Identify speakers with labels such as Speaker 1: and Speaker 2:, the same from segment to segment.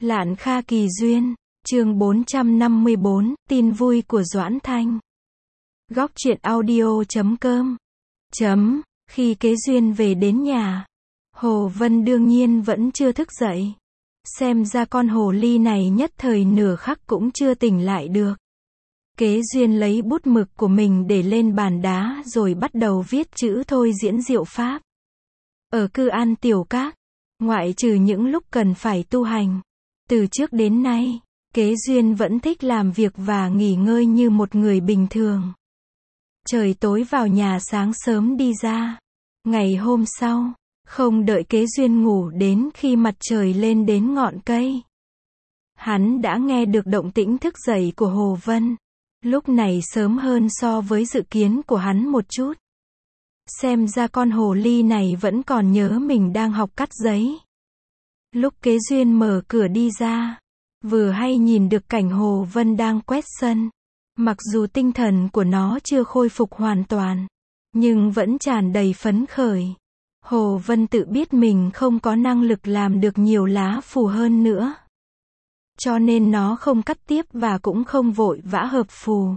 Speaker 1: Lạn Kha kỳ duyên, chương 454, tin vui của Doãn Thanh. Góc truyện audio.com. Khi Kế Duyên về đến nhà, Hồ Vân đương nhiên vẫn chưa thức dậy. Xem ra con hồ ly này nhất thời nửa khắc cũng chưa tỉnh lại được. Kế Duyên lấy bút mực của mình để lên bàn đá rồi bắt đầu viết chữ thôi diễn diệu pháp. Ở Cư An Tiểu Các, ngoại trừ những lúc cần phải tu hành, từ trước đến nay, Kế Duyên vẫn thích làm việc và nghỉ ngơi như một người bình thường. Trời tối vào nhà, sáng sớm đi ra. Ngày hôm sau, không đợi Kế Duyên ngủ đến khi mặt trời lên đến ngọn cây, hắn đã nghe được động tĩnh thức dậy của Hồ Vân. Lúc này sớm hơn so với dự kiến của hắn một chút. Xem ra con hồ ly này vẫn còn nhớ mình đang học cắt giấy. Lúc Kế Duyên mở cửa đi ra, vừa hay nhìn được cảnh Hồ Vân đang quét sân. Mặc dù tinh thần của nó chưa khôi phục hoàn toàn, nhưng vẫn tràn đầy phấn khởi. Hồ Vân tự biết mình không có năng lực làm được nhiều lá phù hơn nữa, cho nên nó không cắt tiếp và cũng không vội vã hợp phù.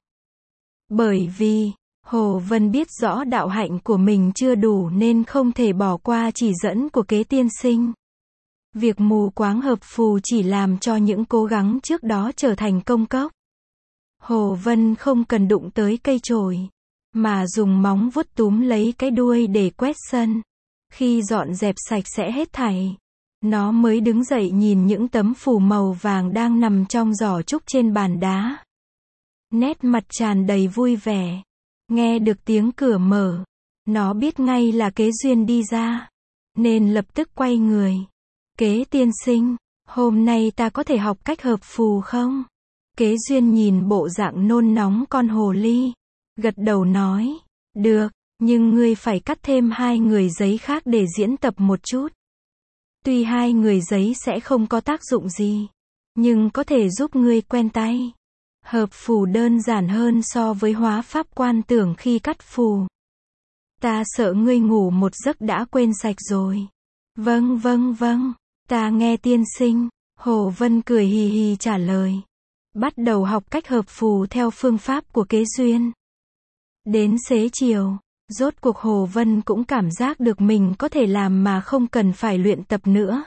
Speaker 1: Bởi vì, Hồ Vân biết rõ đạo hạnh của mình chưa đủ nên không thể bỏ qua chỉ dẫn của Kế tiên sinh. Việc mù quáng hợp phù chỉ làm cho những cố gắng trước đó trở thành công cốc. Hồ Vân không cần đụng tới cây chổi, mà dùng móng vuốt túm lấy cái đuôi để quét sân. Khi dọn dẹp sạch sẽ hết thảy, nó mới đứng dậy nhìn những tấm phù màu vàng đang nằm trong giỏ trúc trên bàn đá. Nét mặt tràn đầy vui vẻ. Nghe được tiếng cửa mở, nó biết ngay là Kế Duyên đi ra, nên lập tức quay người. Kế tiên sinh, hôm nay ta có thể học cách hợp phù không? Kế Duyên nhìn bộ dạng nôn nóng con hồ ly, gật đầu nói, được, nhưng ngươi phải cắt thêm 2 người giấy khác để diễn tập một chút. Tuy 2 người giấy sẽ không có tác dụng gì, nhưng có thể giúp ngươi quen tay. Hợp phù đơn giản hơn so với hóa pháp quan tưởng khi cắt phù. Ta sợ ngươi ngủ một giấc đã quên sạch rồi. Vâng, ta nghe tiên sinh. Hồ Vân cười hì hì trả lời. Bắt đầu học cách hợp phù theo phương pháp của Kế Duyên. Đến xế chiều, rốt cuộc Hồ Vân cũng cảm giác được mình có thể làm mà không cần phải luyện tập nữa.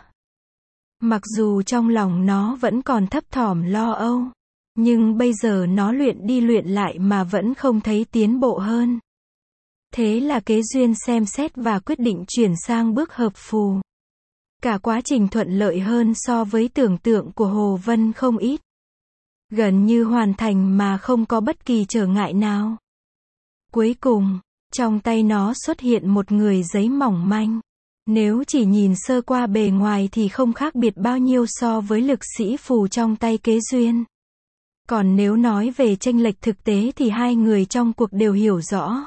Speaker 1: Mặc dù trong lòng nó vẫn còn thấp thỏm lo âu, nhưng bây giờ nó luyện đi luyện lại mà vẫn không thấy tiến bộ hơn. Thế là Kế Duyên xem xét và quyết định chuyển sang bước hợp phù. Cả quá trình thuận lợi hơn so với tưởng tượng của Hồ Vân không ít. Gần như hoàn thành mà không có bất kỳ trở ngại nào. Cuối cùng, trong tay nó xuất hiện một người giấy mỏng manh. Nếu chỉ nhìn sơ qua bề ngoài thì không khác biệt bao nhiêu so với lực sĩ phù trong tay Kế Duyên. Còn nếu nói về chênh lệch thực tế thì 2 người trong cuộc đều hiểu rõ.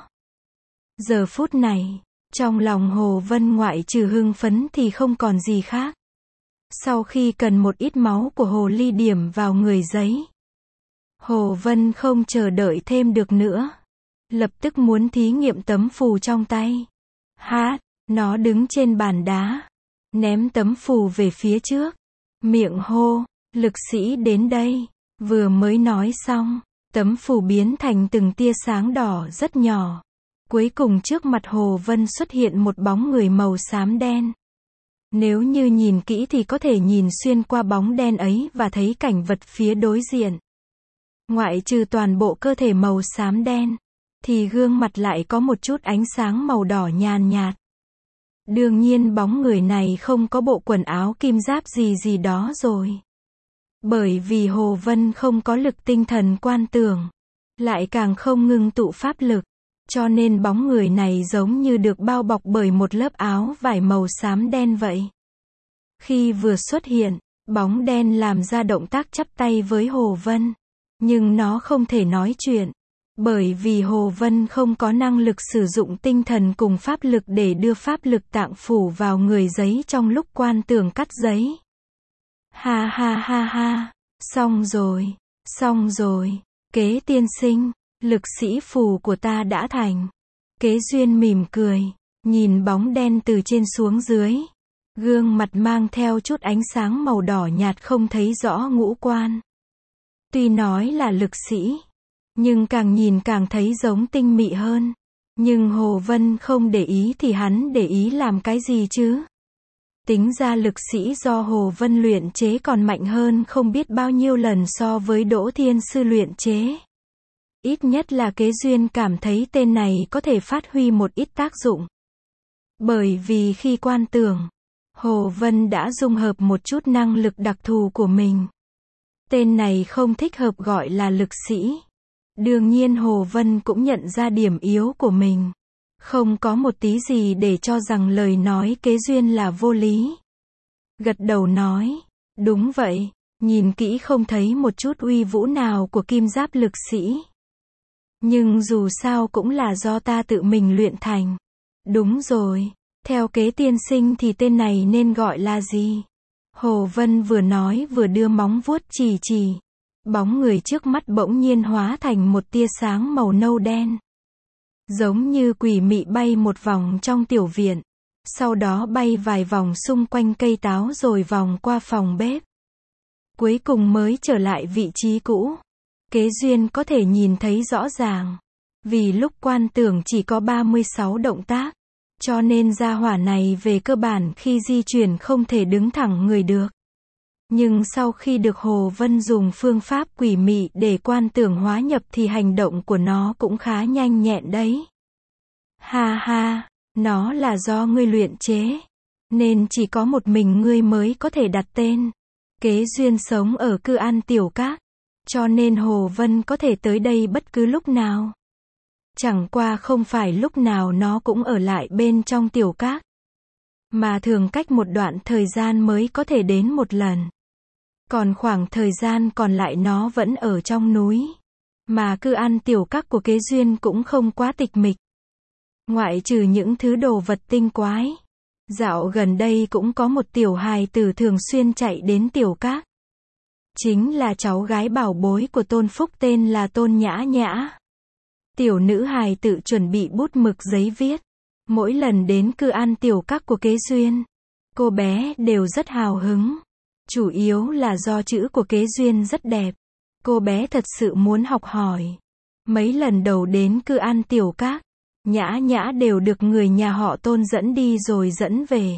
Speaker 1: Giờ phút này, trong lòng Hồ Vân ngoại trừ hưng phấn thì không còn gì khác. Sau khi cần một ít máu của hồ ly điểm vào người giấy, Hồ Vân không chờ đợi thêm được nữa. Lập tức muốn thí nghiệm tấm phù trong tay. Nó đứng trên bàn đá, ném tấm phù về phía trước, miệng hô, lực sĩ đến đây. Vừa mới nói xong, tấm phù biến thành từng tia sáng đỏ rất nhỏ. Cuối cùng trước mặt Hồ Vân xuất hiện một bóng người màu xám đen. Nếu như nhìn kỹ thì có thể nhìn xuyên qua bóng đen ấy và thấy cảnh vật phía đối diện. Ngoại trừ toàn bộ cơ thể màu xám đen, thì gương mặt lại có một chút ánh sáng màu đỏ nhàn nhạt. Đương nhiên bóng người này không có bộ quần áo kim giáp gì đó rồi. Bởi vì Hồ Vân không có lực tinh thần quan tưởng, lại càng không ngưng tụ pháp lực, cho nên bóng người này giống như được bao bọc bởi một lớp áo vải màu xám đen vậy. Khi vừa xuất hiện, bóng đen làm ra động tác chắp tay với Hồ Vân, nhưng nó không thể nói chuyện, bởi vì Hồ Vân không có năng lực sử dụng tinh thần cùng pháp lực để đưa pháp lực tạng phủ vào người giấy trong lúc quan tưởng cắt giấy. Ha, xong rồi, Kế tiên sinh, lực sĩ phù của ta đã thành. Kế Duyên mỉm cười, nhìn bóng đen từ trên xuống dưới. Gương mặt mang theo chút ánh sáng màu đỏ nhạt không thấy rõ ngũ quan. Tuy nói là lực sĩ, nhưng càng nhìn càng thấy giống tinh mị hơn. Nhưng Hồ Vân không để ý thì hắn để ý làm cái gì chứ? Tính ra lực sĩ do Hồ Vân luyện chế còn mạnh hơn không biết bao nhiêu lần so với Đỗ Thiên Sư luyện chế. Ít nhất là Kế Duyên cảm thấy tên này có thể phát huy một ít tác dụng. Bởi vì khi quan tưởng, Hồ Vân đã dung hợp một chút năng lực đặc thù của mình. Tên này không thích hợp gọi là lực sĩ. Đương nhiên Hồ Vân cũng nhận ra điểm yếu của mình. Không có một tí gì để cho rằng lời nói Kế Duyên là vô lý. Gật đầu nói, đúng vậy, nhìn kỹ không thấy một chút uy vũ nào của kim giáp lực sĩ. Nhưng dù sao cũng là do ta tự mình luyện thành. Đúng rồi, theo Kế tiên sinh thì tên này nên gọi là gì? Hồ Vân vừa nói vừa đưa móng vuốt chỉ chỉ. Bóng người trước mắt bỗng nhiên hóa thành một tia sáng màu nâu đen. Giống như quỷ mị bay một vòng trong tiểu viện. Sau đó bay vài vòng xung quanh cây táo rồi vòng qua phòng bếp. Cuối cùng mới trở lại vị trí cũ. Kế Duyên có thể nhìn thấy rõ ràng. Vì lúc quan tưởng chỉ có 36 động tác. Cho nên gia hỏa này về cơ bản khi di chuyển không thể đứng thẳng người được. Nhưng sau khi được Hồ Vân dùng phương pháp quỷ mị để quan tưởng hóa nhập thì hành động của nó cũng khá nhanh nhẹn đấy. Ha ha, nó là do ngươi luyện chế. Nên chỉ có một mình ngươi mới có thể đặt tên. Kế Duyên sống ở Cư An Tiểu Các. Cho nên Hồ Vân có thể tới đây bất cứ lúc nào. Chẳng qua không phải lúc nào nó cũng ở lại bên trong tiểu các. Mà thường cách một đoạn thời gian mới có thể đến một lần. Còn khoảng thời gian còn lại nó vẫn ở trong núi. Mà Cư An Tiểu Các của Kế Duyên cũng không quá tịch mịch. Ngoại trừ những thứ đồ vật tinh quái. Dạo gần đây cũng có một tiểu hài tử thường xuyên chạy đến tiểu các. Chính là cháu gái bảo bối của Tôn Phúc tên là Tôn Nhã Nhã. Tiểu nữ hài tự chuẩn bị bút mực giấy viết. Mỗi lần đến Cư An Tiểu Các của Kế Duyên, cô bé đều rất hào hứng. Chủ yếu là do chữ của Kế Duyên rất đẹp. Cô bé thật sự muốn học hỏi. Mấy lần đầu đến Cư An Tiểu Các, Nhã Nhã đều được người nhà họ Tôn dẫn đi rồi dẫn về.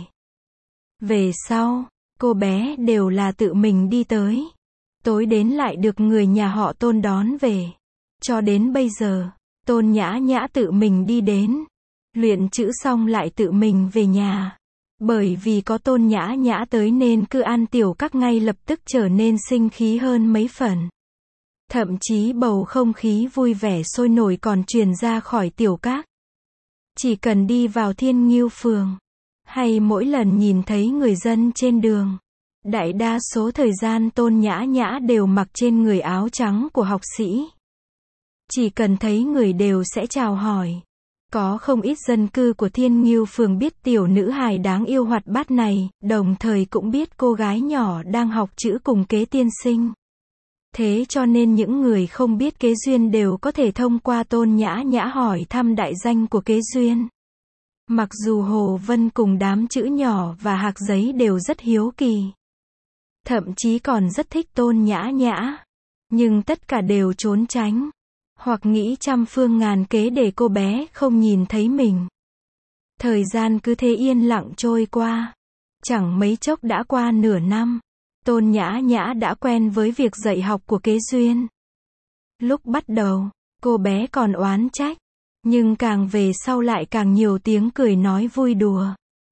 Speaker 1: Về sau, cô bé đều là tự mình đi tới. Tối đến lại được người nhà họ Tôn đón về. Cho đến bây giờ, Tôn Nhã Nhã tự mình đi đến. Luyện chữ xong lại tự mình về nhà. Bởi vì có Tôn Nhã Nhã tới nên Cư An Tiểu Các ngay lập tức trở nên sinh khí hơn mấy phần. Thậm chí bầu không khí vui vẻ sôi nổi còn truyền ra khỏi tiểu các. Chỉ cần đi vào Thiên Ngưu Phường, hay mỗi lần nhìn thấy người dân trên đường, đại đa số thời gian Tôn Nhã Nhã đều mặc trên người áo trắng của học sĩ. Chỉ cần thấy người đều sẽ chào hỏi. Có không ít dân cư của Thiên Ngưu Phường biết tiểu nữ hài đáng yêu hoạt bát này, đồng thời cũng biết cô gái nhỏ đang học chữ cùng Kế tiên sinh. Thế cho nên những người không biết Kế Duyên đều có thể thông qua Tôn Nhã Nhã hỏi thăm đại danh của Kế Duyên. Mặc dù Hồ Vân cùng đám chữ nhỏ và hạc giấy đều rất hiếu kỳ. Thậm chí còn rất thích Tôn Nhã Nhã. Nhưng tất cả đều trốn tránh. Hoặc nghĩ trăm phương ngàn kế để cô bé không nhìn thấy mình. Thời gian cứ thế yên lặng trôi qua. Chẳng mấy chốc đã qua nửa năm. Tôn Nhã Nhã đã quen với việc dạy học của Kế Duyên. Lúc bắt đầu, cô bé còn oán trách. Nhưng càng về sau lại càng nhiều tiếng cười nói vui đùa.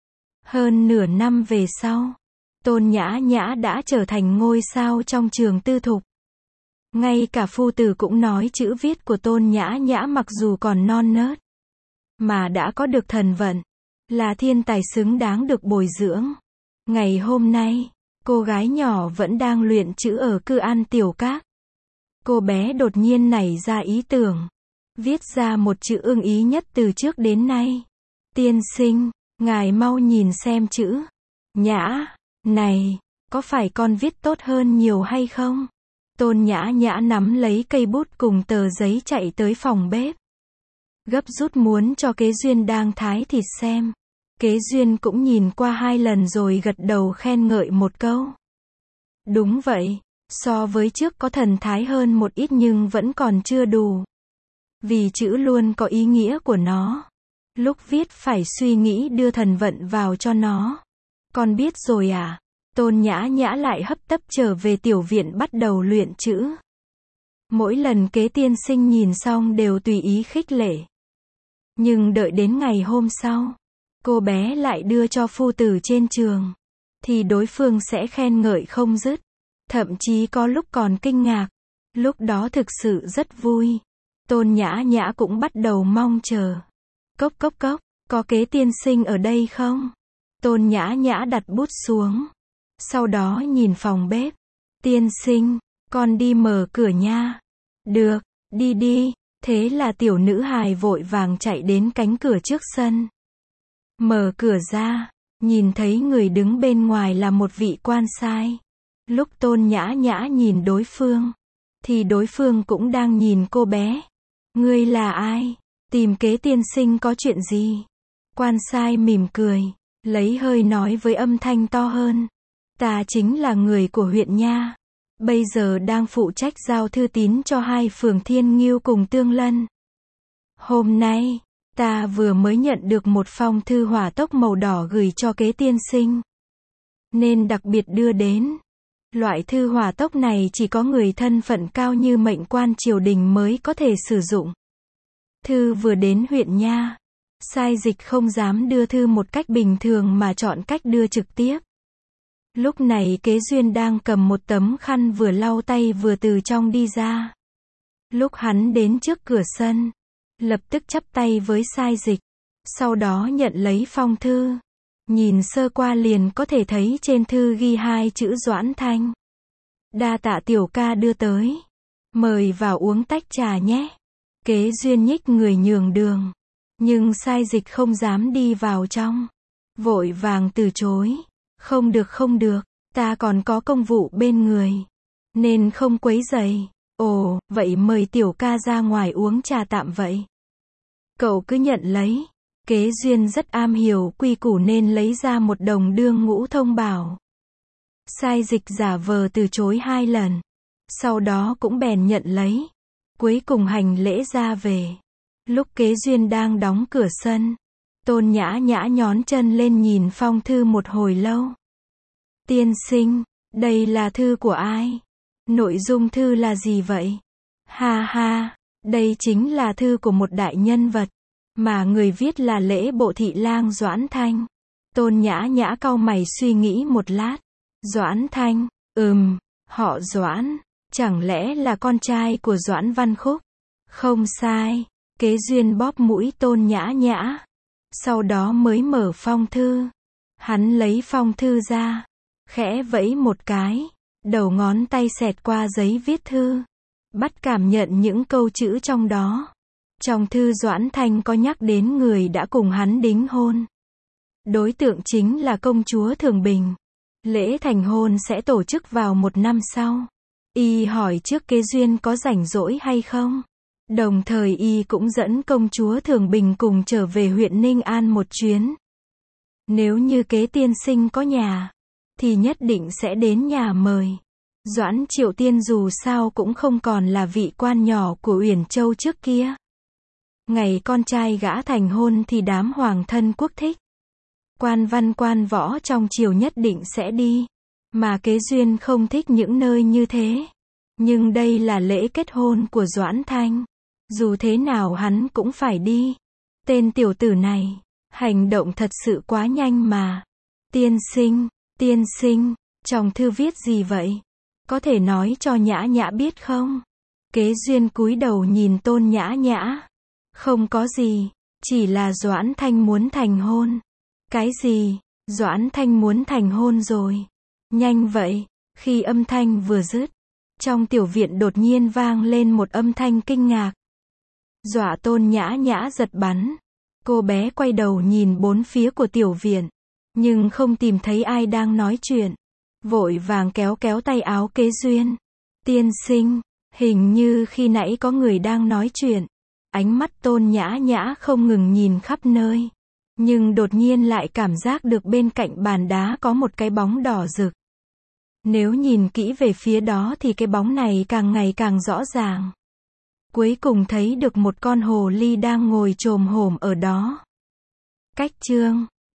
Speaker 1: Hơn nửa năm về sau, Tôn Nhã Nhã đã trở thành ngôi sao trong trường tư thục. Ngay cả phu tử cũng nói chữ viết của Tôn Nhã Nhã mặc dù còn non nớt, mà đã có được thần vận, là thiên tài xứng đáng được bồi dưỡng. Ngày hôm nay, cô gái nhỏ vẫn đang luyện chữ ở Cư An Tiểu Các. Cô bé đột nhiên nảy ra ý tưởng, viết ra một chữ ưng ý nhất từ trước đến nay. Tiên sinh, ngài mau nhìn xem chữ Nhã này, có phải con viết tốt hơn nhiều hay không? Tôn Nhã Nhã nắm lấy cây bút cùng tờ giấy chạy tới phòng bếp. Gấp rút muốn cho Kế Duyên đang thái thịt xem. Kế Duyên cũng nhìn qua 2 lần rồi gật đầu khen ngợi một câu. Đúng vậy, so với trước có thần thái hơn một ít nhưng vẫn còn chưa đủ. Vì chữ luôn có ý nghĩa của nó. Lúc viết phải suy nghĩ đưa thần vận vào cho nó. Con biết rồi à? Tôn Nhã Nhã lại hấp tấp trở về tiểu viện bắt đầu luyện chữ. Mỗi lần Kế tiên sinh nhìn xong đều tùy ý khích lệ. Nhưng đợi đến ngày hôm sau, cô bé lại đưa cho phu tử trên trường, thì đối phương sẽ khen ngợi không dứt. Thậm chí có lúc còn kinh ngạc. Lúc đó thực sự rất vui. Tôn Nhã Nhã cũng bắt đầu mong chờ. Cốc cốc cốc, có Kế tiên sinh ở đây không? Tôn Nhã Nhã đặt bút xuống. Sau đó nhìn phòng bếp. Tiên sinh, con đi mở cửa nha. Được, đi đi. Thế là tiểu nữ hài vội vàng chạy đến cánh cửa trước sân. Mở cửa ra, nhìn thấy người đứng bên ngoài là một vị quan sai. Lúc Tôn Nhã Nhã nhìn đối phương, thì đối phương cũng đang nhìn cô bé. Ngươi là ai? Tìm Kế tiên sinh có chuyện gì? Quan sai mỉm cười, lấy hơi nói với âm thanh to hơn. Ta chính là người của huyện nha. Bây giờ đang phụ trách giao thư tín cho 2 phường Thiên Ngưu cùng Tương Lân. Hôm nay, ta vừa mới nhận được một phong thư hỏa tốc màu đỏ gửi cho Kế tiên sinh, nên đặc biệt đưa đến. Loại thư hỏa tốc này chỉ có người thân phận cao như mệnh quan triều đình mới có thể sử dụng. Thư vừa đến huyện nha, sai dịch không dám đưa thư một cách bình thường mà chọn cách đưa trực tiếp. Lúc này Kế Duyên đang cầm một tấm khăn vừa lau tay vừa từ trong đi ra. Lúc hắn đến trước cửa sân, lập tức chắp tay với sai dịch, sau đó nhận lấy phong thư. Nhìn sơ qua liền có thể thấy trên thư ghi 2 chữ Doãn Thanh. Đa tạ tiểu ca đưa tới. Mời vào uống tách trà nhé. Kế Duyên nhích người nhường đường. Nhưng sai dịch không dám đi vào trong. Vội vàng từ chối. Không được không được, ta còn có công vụ bên người. Nên không quấy rầy. Ồ, vậy mời tiểu ca ra ngoài uống trà tạm vậy. Cậu cứ nhận lấy. Kế Duyên rất am hiểu quy củ nên lấy ra một đồng đương ngũ thông bảo. Sai dịch giả vờ từ chối 2 lần. Sau đó cũng bèn nhận lấy. Cuối cùng hành lễ ra về. Lúc Kế Duyên đang đóng cửa sân, Tôn Nhã Nhã nhón chân lên nhìn phong thư một hồi lâu. Tiên sinh, đây là thư của ai? Nội dung thư là gì vậy? Ha ha, đây chính là thư của một đại nhân vật, mà người viết là Lễ Bộ thị lang Doãn Thanh. Tôn Nhã Nhã cau mày suy nghĩ một lát. Doãn Thanh, họ Doãn, chẳng lẽ là con trai của Doãn Văn Khúc? Không sai. Kế Duyên bóp mũi Tôn Nhã Nhã. Sau đó mới mở phong thư. Hắn lấy phong thư ra, khẽ vẫy một cái, đầu ngón tay xẹt qua giấy viết thư. Bắt cảm nhận những câu chữ trong đó. Trong thư Doãn Thanh có nhắc đến người đã cùng hắn đính hôn. Đối tượng chính là công chúa Thường Bình. Lễ thành hôn sẽ tổ chức vào 1 năm sau. Y hỏi trước Kế Duyên có rảnh rỗi hay không. Đồng thời y cũng dẫn công chúa Thường Bình cùng trở về huyện Ninh An một chuyến. Nếu như Kế tiên sinh có nhà, thì nhất định sẽ đến nhà mời. Doãn Triệu Tiên dù sao cũng không còn là vị quan nhỏ của Uyển Châu trước kia. Ngày con trai gã thành hôn thì đám hoàng thân quốc thích. Quan văn quan võ trong triều nhất định sẽ đi. Mà Kế Duyên không thích những nơi như thế. Nhưng đây là lễ kết hôn của Doãn Thanh. Dù thế nào hắn cũng phải đi. Tên tiểu tử này, hành động thật sự quá nhanh mà. Tiên sinh, trong thư viết gì vậy? Có thể nói cho Nhã Nhã biết không? Kế Duyên cúi đầu nhìn Tôn Nhã Nhã. Không có gì, chỉ là Doãn Thanh muốn thành hôn. Cái gì? Doãn Thanh muốn thành hôn rồi. Nhanh vậy. Khi âm thanh vừa dứt, trong tiểu viện đột nhiên vang lên một âm thanh kinh ngạc. Dọa Tôn Nhã Nhã giật bắn. Cô bé quay đầu nhìn 4 phía của tiểu viện, nhưng không tìm thấy ai đang nói chuyện. Vội vàng kéo kéo tay áo Kế Duyên. Tiên sinh, hình như khi nãy có người đang nói chuyện. Ánh mắt Tôn Nhã Nhã không ngừng nhìn khắp nơi. Nhưng đột nhiên lại cảm giác được bên cạnh bàn đá có một cái bóng đỏ rực. Nếu nhìn kỹ về phía đó thì cái bóng này càng ngày càng rõ ràng. Cuối cùng thấy được một con hồ ly đang ngồi chồm hổm ở đó. Cách chương